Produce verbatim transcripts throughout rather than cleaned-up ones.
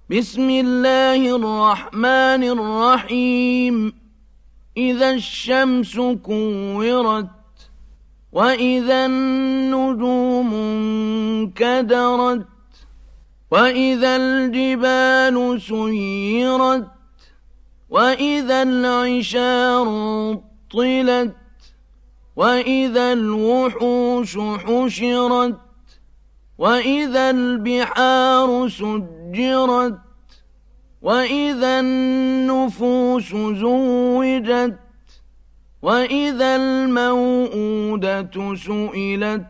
بسم الله الرحمن الرحيم إذا الشمس كورت وإذا النجوم انكدرت وإذا الجبال سيرت وإذا العشار طلت وإذا الوحوش حشرت وإذا البحار سجرت وإذا النفوس زوجت وإذا الموءودة سئلت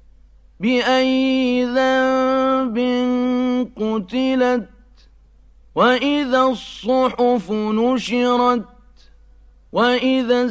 بأي ذنب قتلت وإذا الصحف نشرت وإذا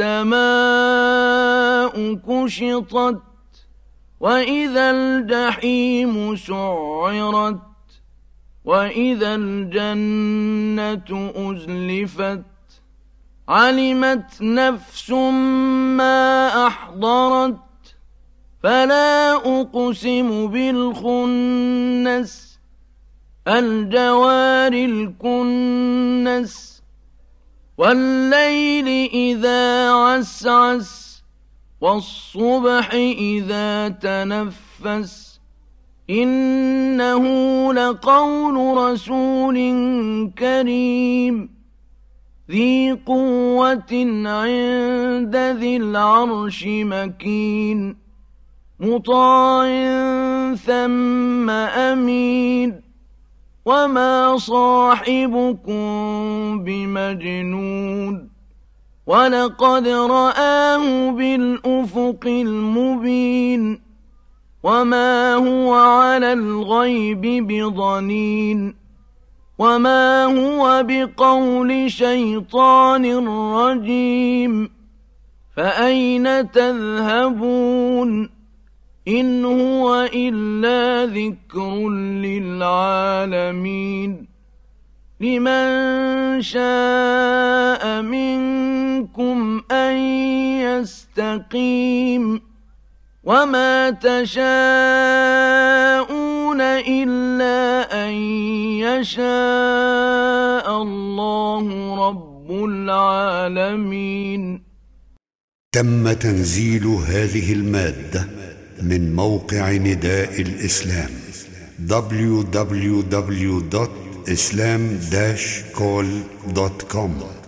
السماء كشطت وإذا الجحيم سعرت وإذا الجنة أزلفت علمت نفس ما أحضرت فلا أقسم بالخنس الجوار الكنس والليل إذا عسعس والصبح إذا تنفس إنه لقول رسول كريم ذي قوة عند ذي العرش مكين مطاع ثم أمين وما صاحبكم بمجنون ولقد رآه بالأفق المبين وما هو على الغيب بضنين وما هو بقول شيطان رجيم فأين تذهبون إن هو إلا ذكر للعالمين لمن شاء منكم أن يستقيم وما تشاءون إلا أن يشاء الله رب العالمين. تم تنزيل هذه المادة من موقع نداء الإسلام دبليو دبليو دبليو دوت إسلام داش كول دوت كوم.